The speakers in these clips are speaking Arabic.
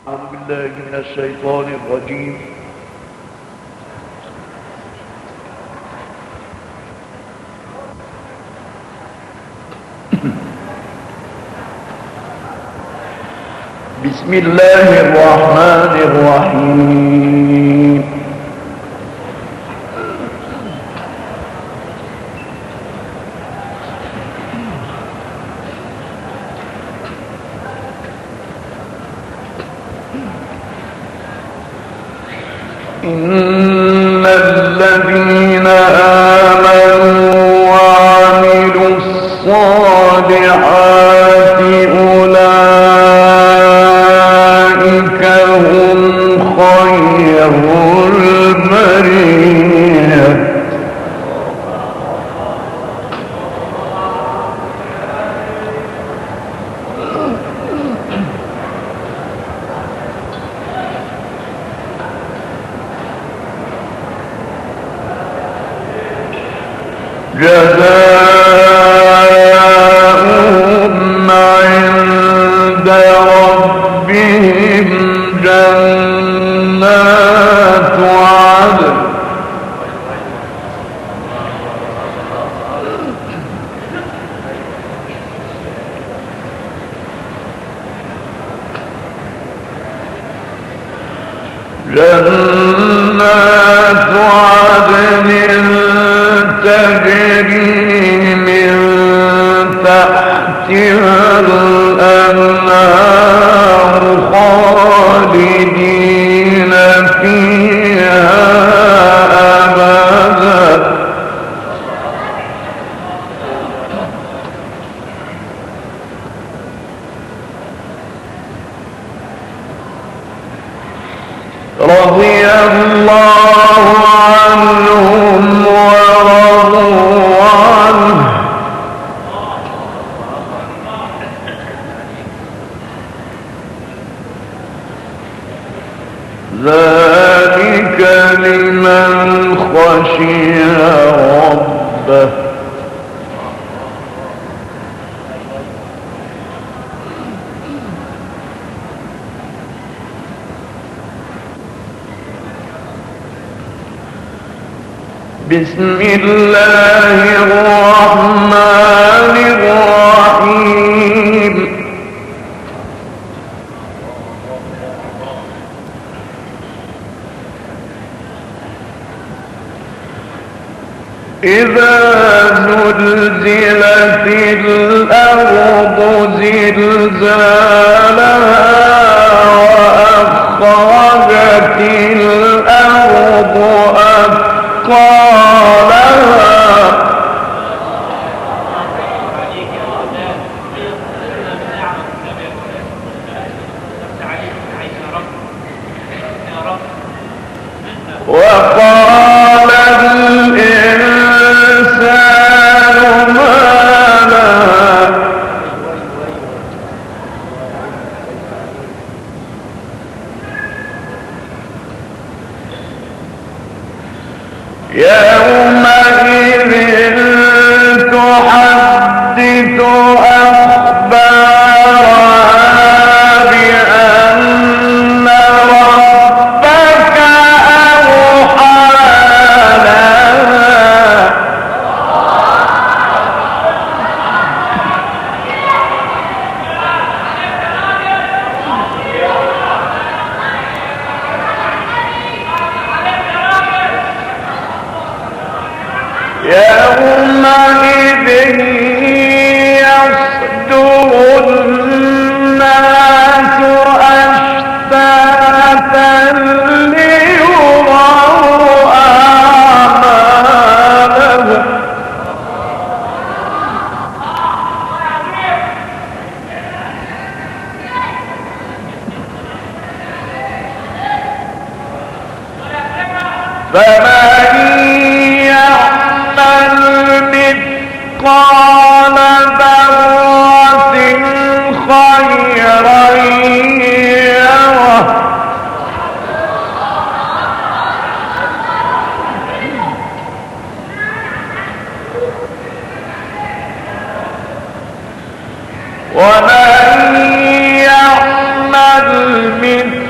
أعوذ بالله من الشيطان الرجيم. بسم الله الرحمن الرحيم. إن الذين آمنوا وعملوا الصالحات أولئك هم خير البرية. جزاؤهم عند ربهم جنات عدن تجري من تحتها الأنهار خالدين فيها أبدا. رضي الله عنهم ورضوا عنه ذلك لمن خشي ربه. بسم الله الرحمن الرحيم. إذا زلزلت الأرض زلزالها وأخرجت الأرض أثقالها وقال الإنسان ما لها يومئذ تحدث أخبارها بأن ربك أوحى لها. يومئذ يصدر الناس أشتاتا ليروا أعمالهم فمن يعمل مثقال ذرة خيرا يره ومن يعمل مثقال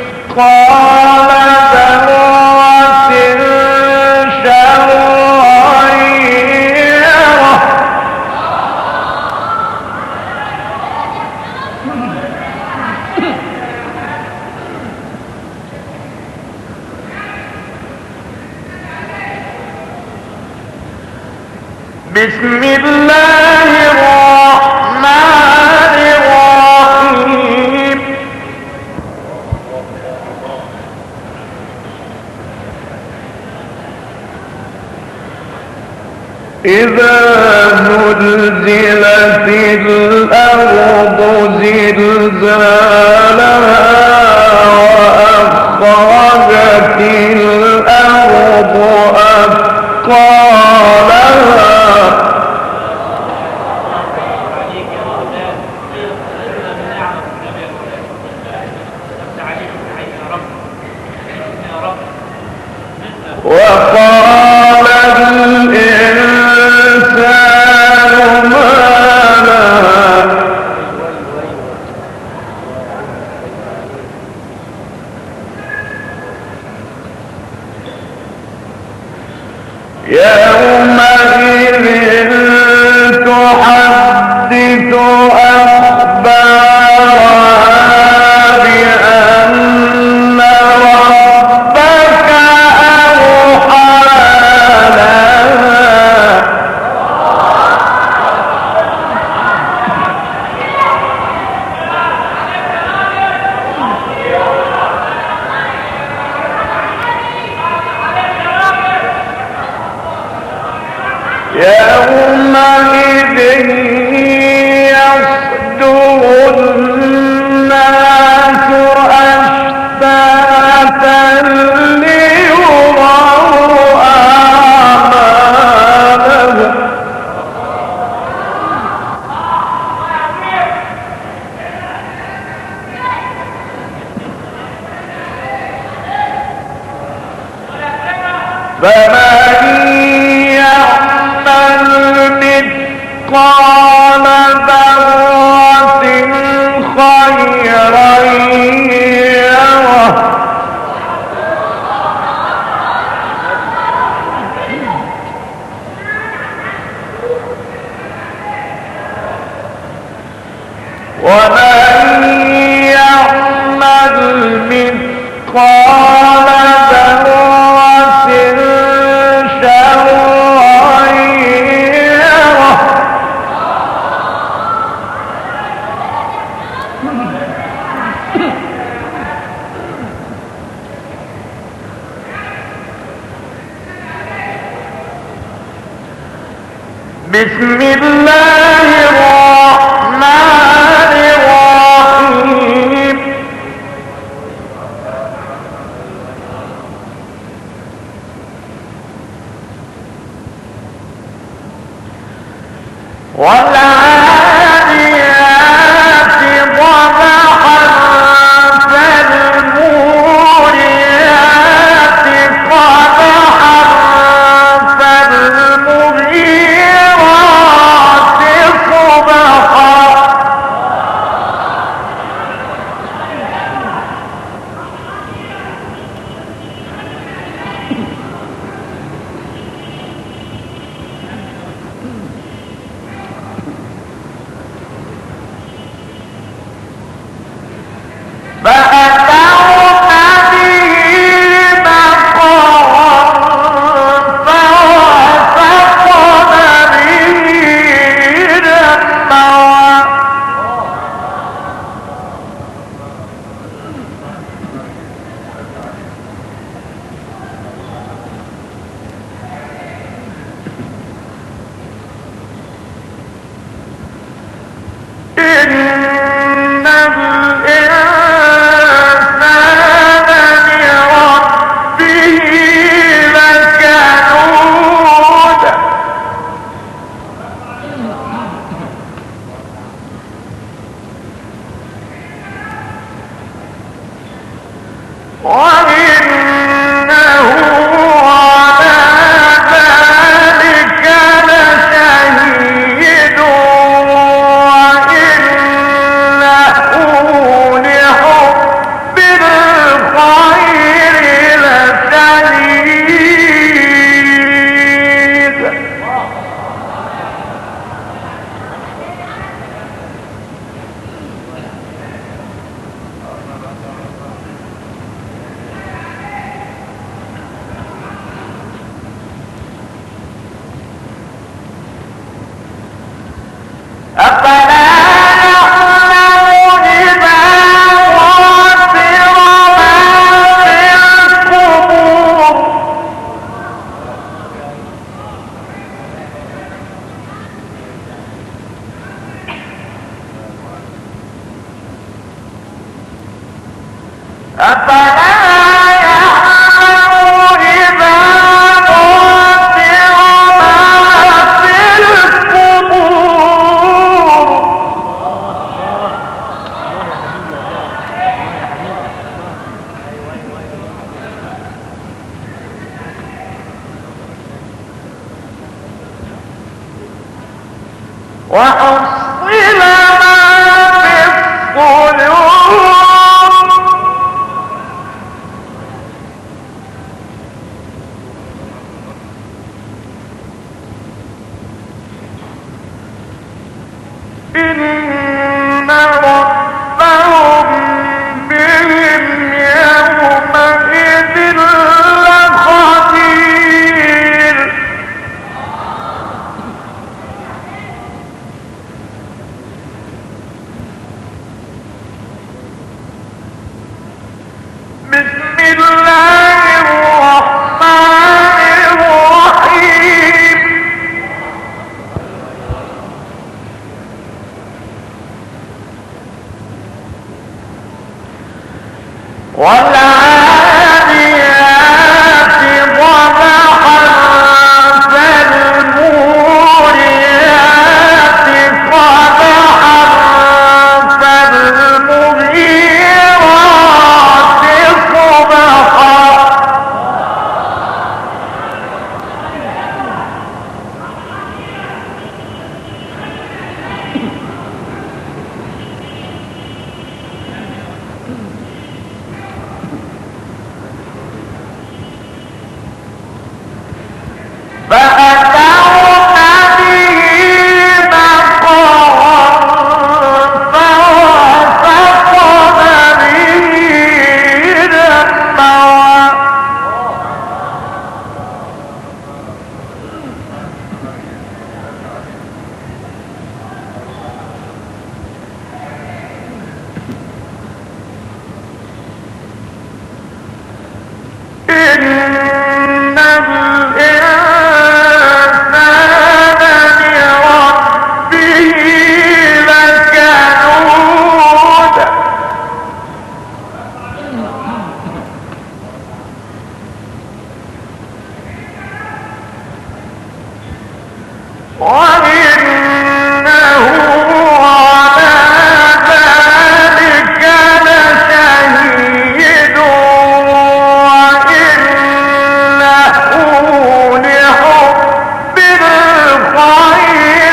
بسم الله الرحمن الرحيم إذا زلزلت الأرض زلزالها وأخرجت الأرض أثقالها وقال الإنسان ما لها يومئذ تحدث أخبارها بأن ربك أوحى لها يومئذ يصدر الناس أشتاتا ليروا أعمالهم فمن يعمل مثقال ذرة خيرا يره ومن يعمل مثقال ذرة شرا يره بسم الله الرحمن الرحيم والعاديات ضبحا فالموريات قدحا فالمغيرات صبحا فأتون به مقرا فوسطن به جمعا إن الإنسان لربه لكنود وإنه على ذلك لشهيد وإنه لحب الخير لشديد وحصل ما في الصدور إن ربهم بهم يومئذ لخبير بسم الله الرحمن الرحيم والعاديات ضبحا فالموريات قدحا فالمغيرات صبحا فأتون به نقرا فوسطن به جمعا إن الإنسان لربه لكنود وإنه على ذلك لشهيد وإنه لحب الخير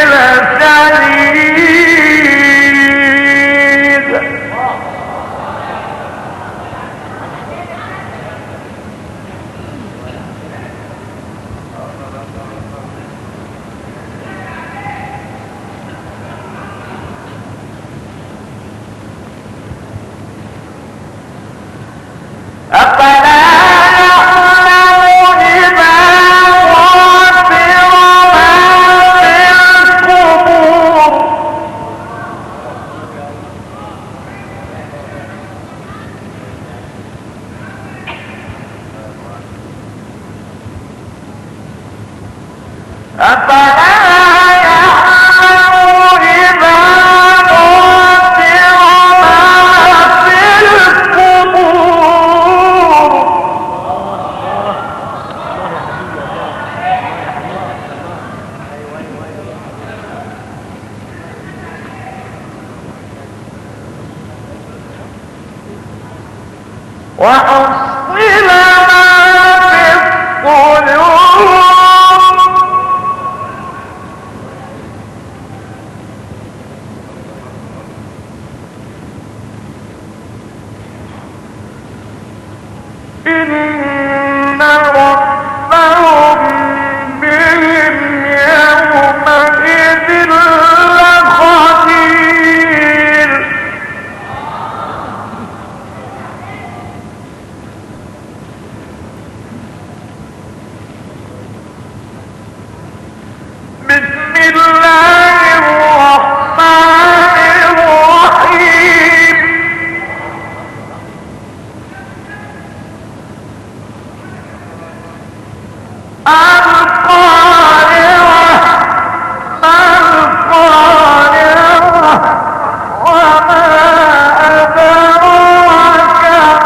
لشديد أفلا يعلم إذا غفر ما في القبور أفلا يعلم إذا غفر ما في القبور وحصل ما في الصدور إن ربهم بهم يومئذ لخبير بسم الله الرحمن الرحيم القارعة ما القارعة وما أدراك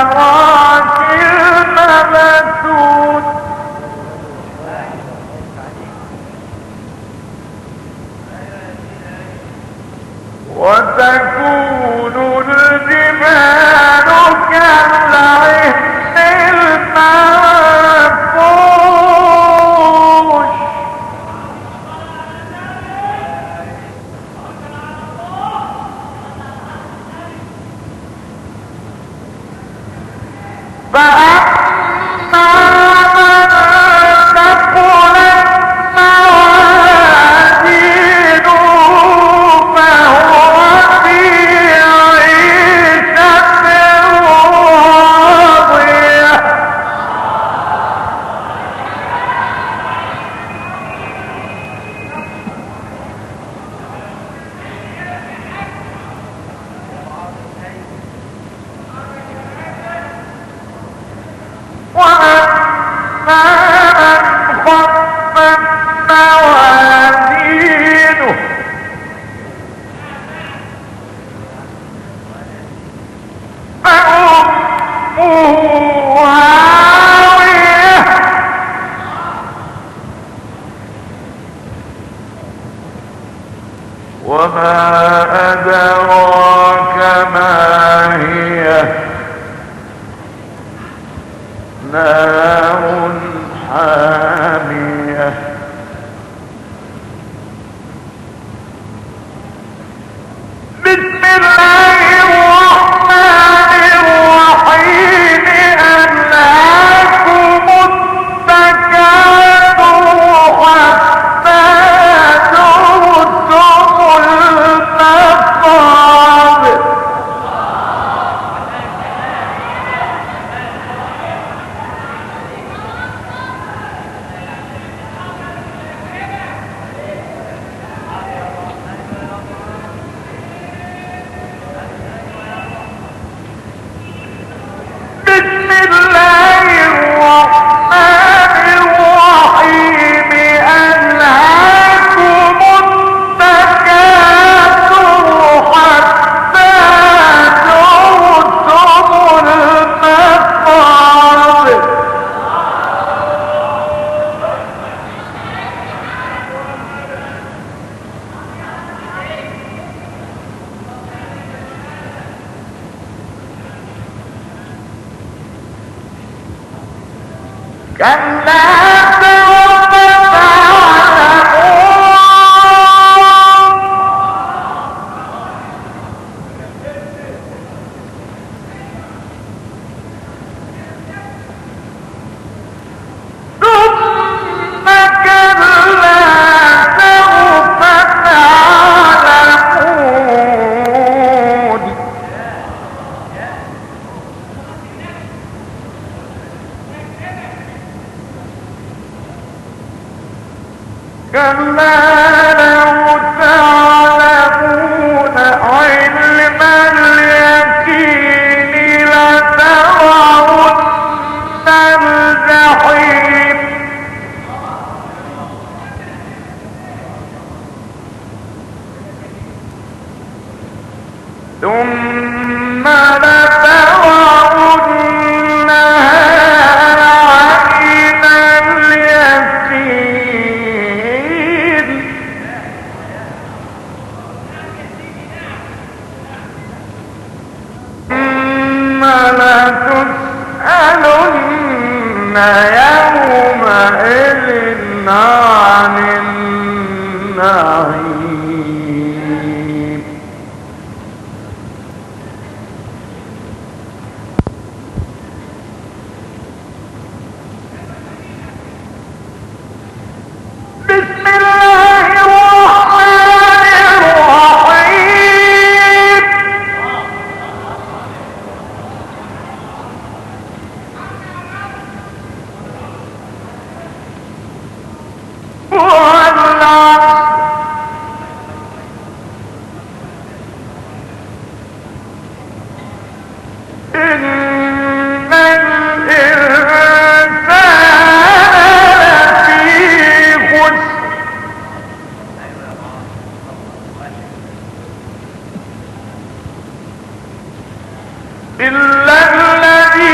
وتكون الجبال كالعهن المنفوش فأما من ثقلت موازينه فهو في عيشة راضية وأما من خفت موازينه فأمه هاوية وما أدراك ما هي نار حامية بسم الله الرحمن الرحيم ألهاكم التكاثر حتى زرتم المقابر بسم الله الرحمن الرحيم ألهاكم التكاثر حتى زرتم المقابر كلا سوف تعلمون ثم كلا سوف تعلمون كلا لو تعلمون علم اليقين لترون الجحيم ثم لترونها عين اليقين ثم لتسألن يومئذ عن النعيم بسم الله الرحمن الرحيم والعصر إن الإنسان لفي خسر إلا الذين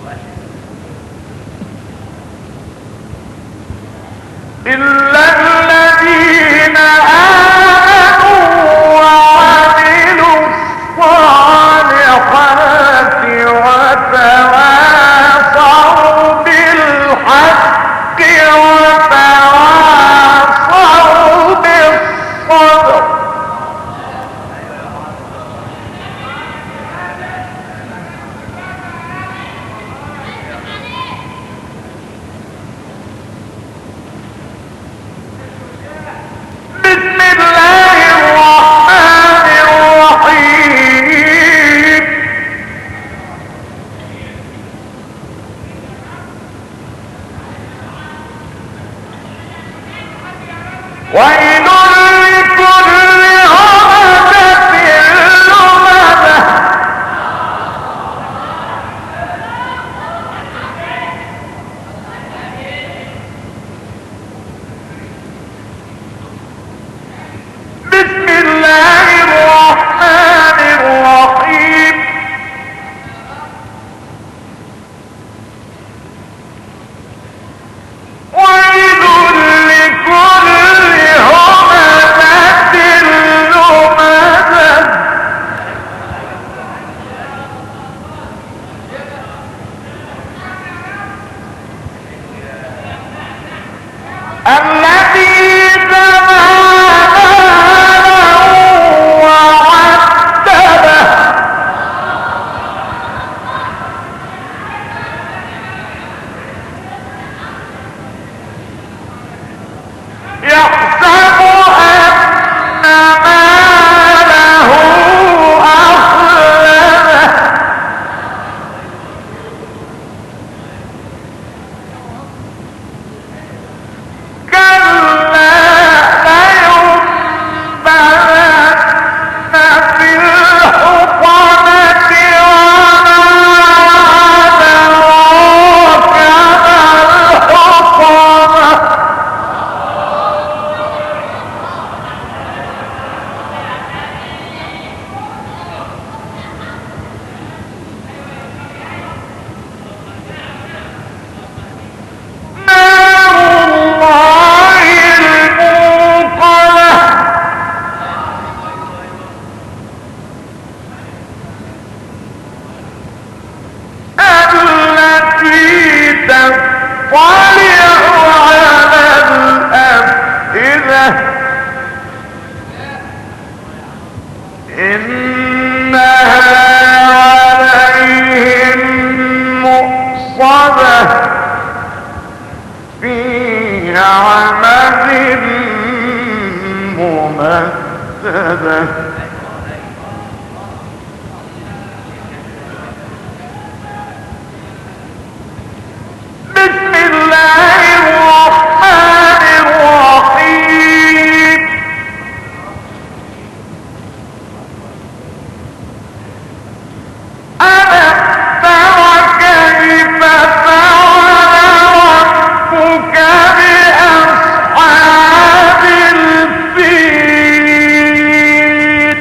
إلا الذين آمنوا وعملوا الصالحات وتواصوا بالحق وتواصوا بالصبر. بسم الله الرحمن الرحيم. ويل لكل همزة لمزة بسم الله الرحمن الرحيم. ويل لكل همزة لمزة الذي جمع مالا وعدده يحسب أن ماله أخلده كلا لينبذن في الحطمة وما أدراك ما الحطمة نار الله الموقدة التي تطلع على الأفئدة إنها عليهم مؤصدة في عمد ممددة بسم الله الرحمن الرحيم. ألم تر كيف فعل ربك بأصحاب الفيل.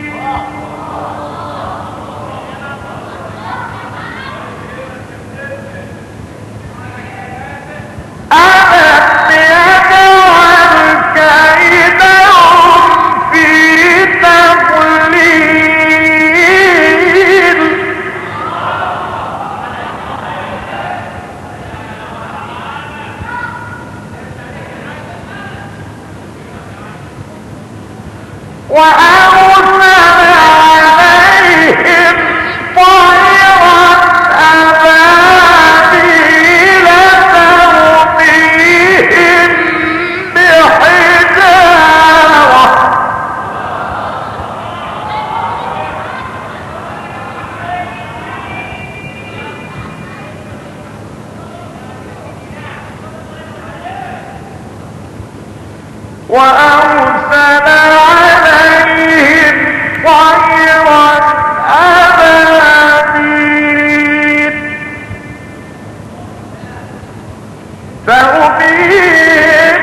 ألم يجعل كيدهم في تضليل وأرسل عليهم طيرا أبابيل ترميهم بحجارة وأرسل عليهم طيرا أبابيل ترميهم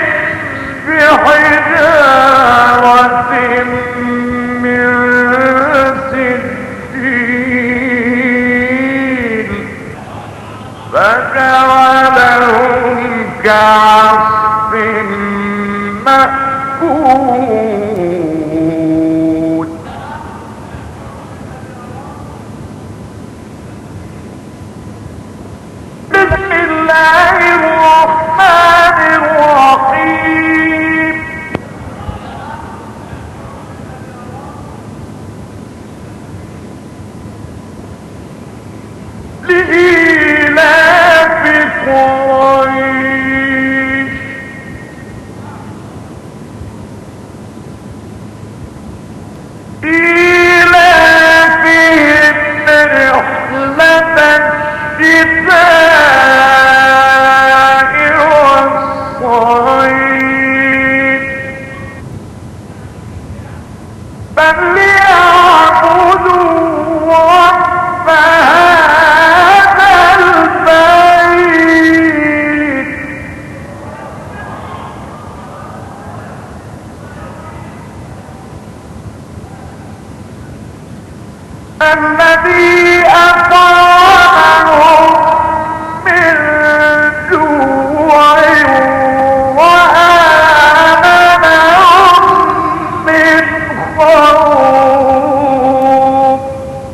بحجارة من سجيل فجعلهم كعصف مأكول. بسم الله الرحمن الرحيم. لإيلاف قريش إيلافهم رحلة الشتاء والصيف فليعبدوا رب هذا البيت الذي أطعمهم من جوع وآمنهم من خوف.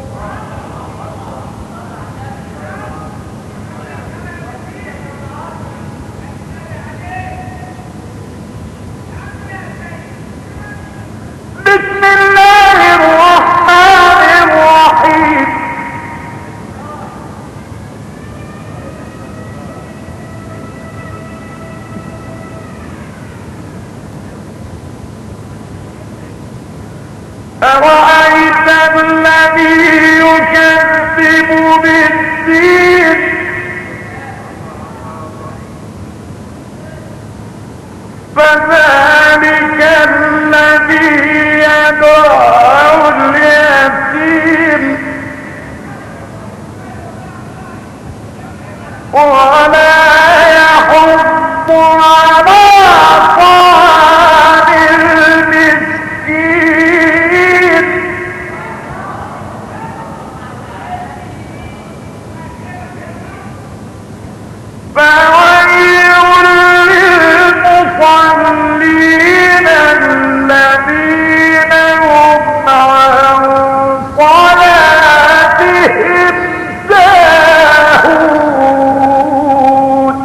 بسم الله الرحمن الرحيم. أرأيت الذي يكذب بالدين فذلك الذي يدعو اليتيم ولا يحض على طعام المسكين فويل للمصلين الذين هم عن صلاتهم ساهون.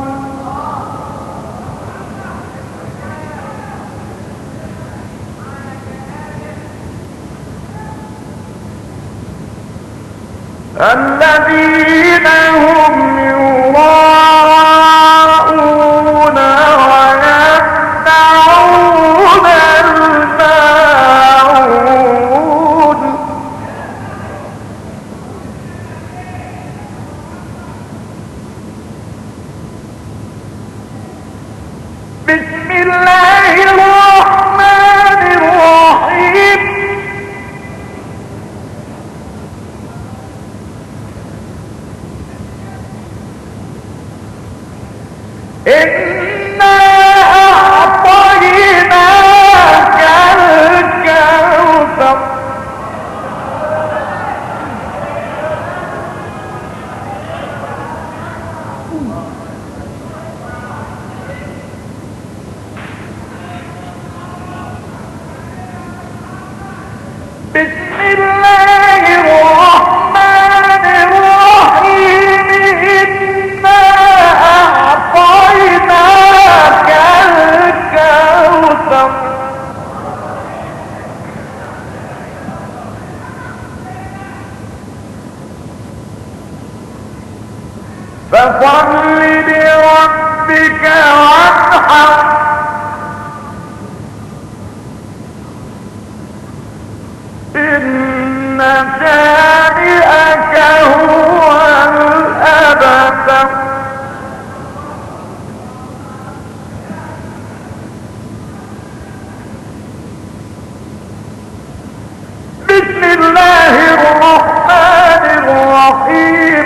الذين هم يراءون ويمنعون الماعون. بسم الله الرحمن الرحيم. إنا أعطيناك الكوثر بسم الله الرحمن الرحيم. إنا أعطيناك الكوثر فصل لربك وانحر إن شانئك هو الأبتر. بسم الله الرحمن الرحيم.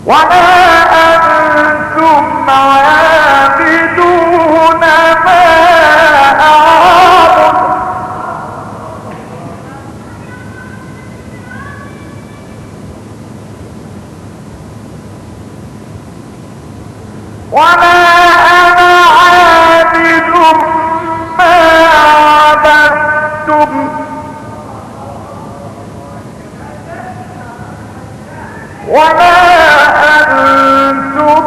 ولا أنتم عابدون ما أعبد ولا أنا عابد ما عبدتم ولا أنتم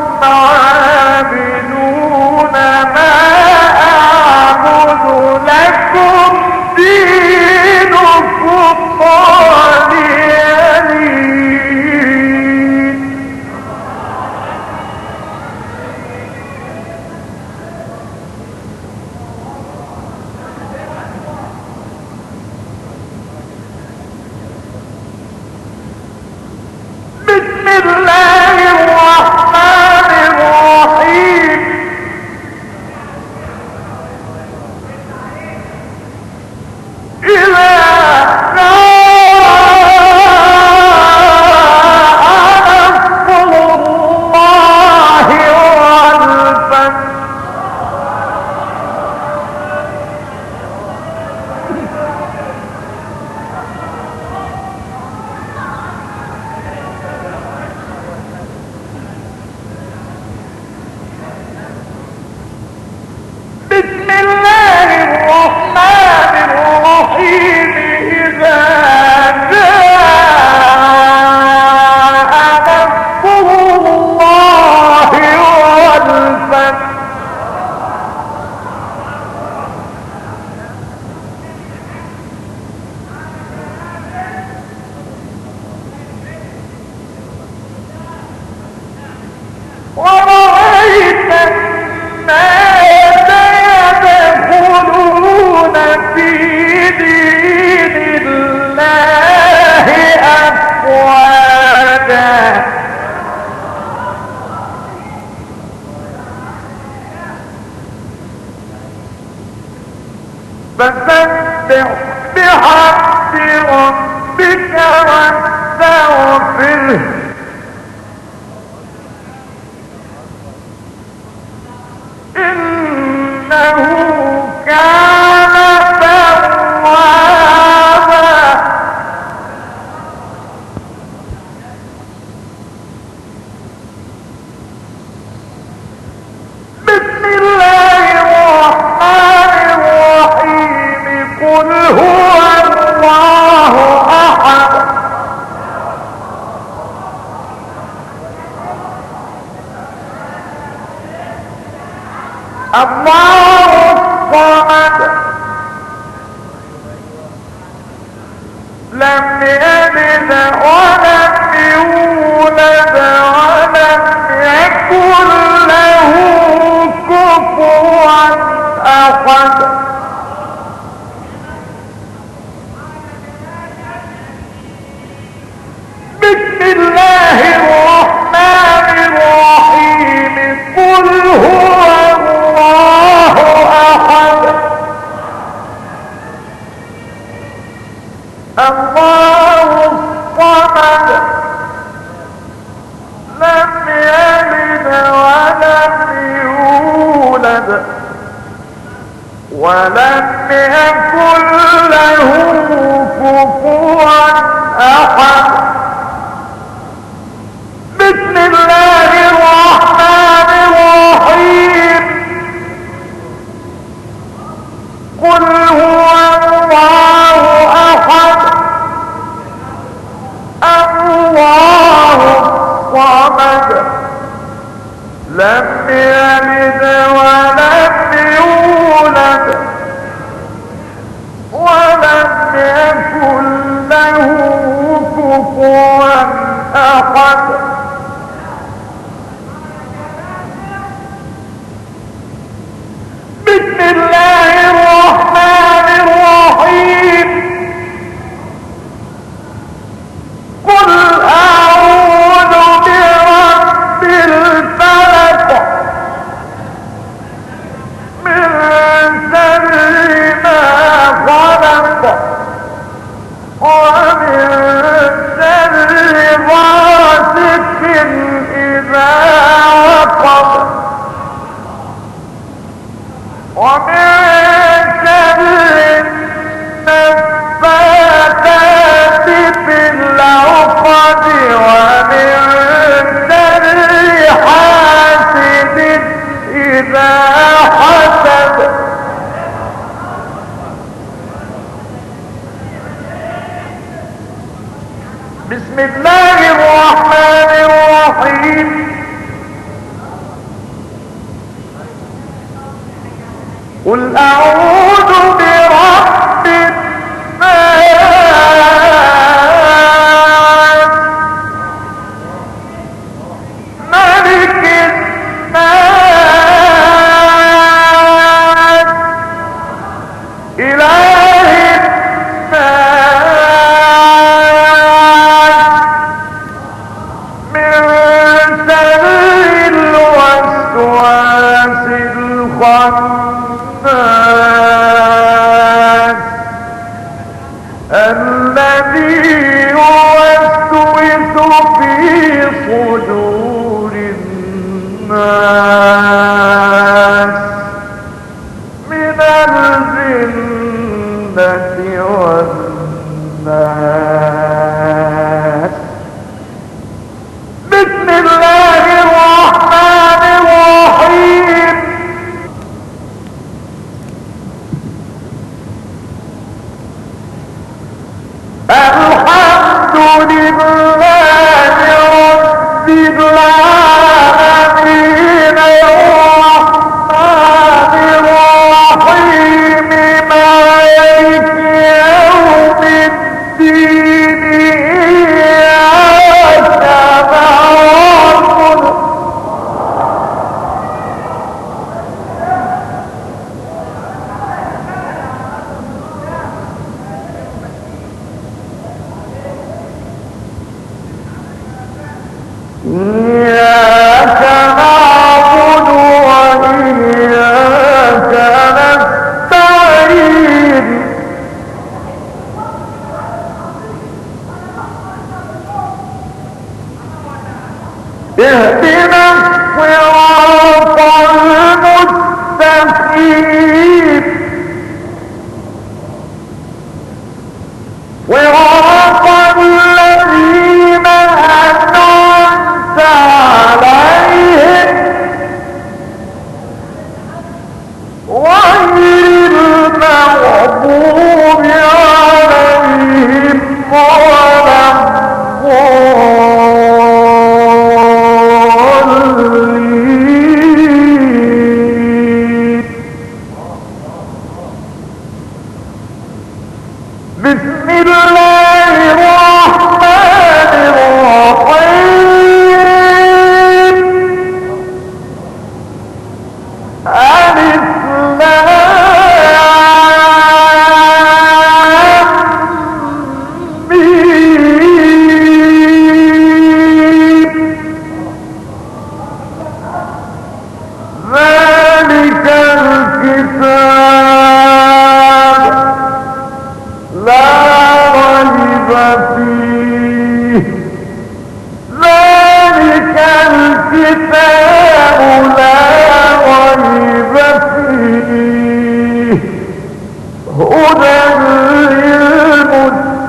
عابدون ما أعبد لكم دينكم ولي دين. بسم الله الرحمن الرحيم. إذا نصر الله والفتح بسم الله الرحمن الرحيم. إذا جاء نصر الله والفتح ورأيت الناس يدخلون في دين الله أفواجا فسبح بحمد ربك واستغفره إنه كان توابا. بسم الله الرحمن الرحيم. قل هو الله أحد الله الصمد لم يلد ولم يولد ولم يكن له كفوا أحد. بسم الله الرحمن الرحيم. قل هو الله أحد الله الصمد لم يلد ولم يولد ولم يكن له كفوا أحد. بسم الله الرحمن الرحيم. قل هو الله أحد الله الصمد لم يلد ولم يولد ولم يكن له كفوا أحد. بسم الله الرحمن الرحيم. قل أعوذ برب الفلق من شر ما خلق ومن شر غاسق بسم الله الرحمن الرحيم. قل أعوذ برب الناس ملك الناس إله الناس من شر الوسواس الخناس الذي يوسوس في صدور الناس من الجنة والناس. بسم الله الرحمن الرحيم. الحمد لله رب العالمين الرحمن الرحيم مالك يوم الدين إياك نعبد إياك نعبد وإياك نستعين. اهدنا الصراط المستقيم صراط الذين أنعمت عليهم غير المغضوب عليهم ولا الضالين. بسم الله الرحمن الرحيم. ألف لام ميم. ذلك الكتاب لا ريب فيه. ذلك الكتاب لا ريب فيه هدى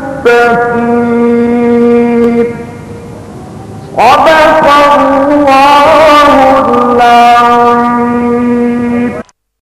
للمتقين. صدق الله